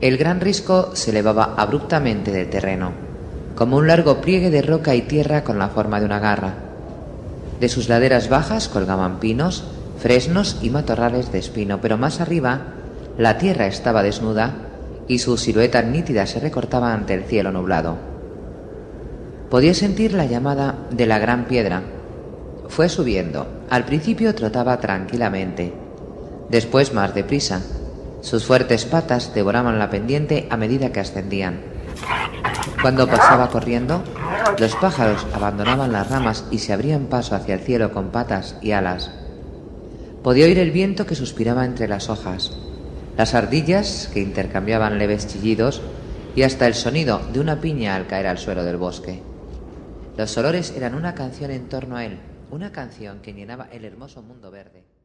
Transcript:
El gran risco se elevaba abruptamente del terreno, como un largo pliegue de roca y tierra con la forma de una garra. De sus laderas bajas colgaban pinos, fresnos y matorrales de espino, pero más arriba la tierra estaba desnuda y sus siluetas nítidas se recortaban ante el cielo nublado. Podía sentir la llamada de la gran piedra. Fue subiendo. Al principio trotaba tranquilamente, después más deprisa. Sus fuertes patas devoraban la pendiente a medida que ascendían. Cuando pasaba corriendo, los pájaros abandonaban las ramas y se abrían paso hacia el cielo con patas y alas. Podía oír el viento que suspiraba entre las hojas, las ardillas que intercambiaban leves chillidos y hasta el sonido de una piña al caer al suelo del bosque. Los olores eran una canción en torno a él, una canción que llenaba el hermoso mundo verde.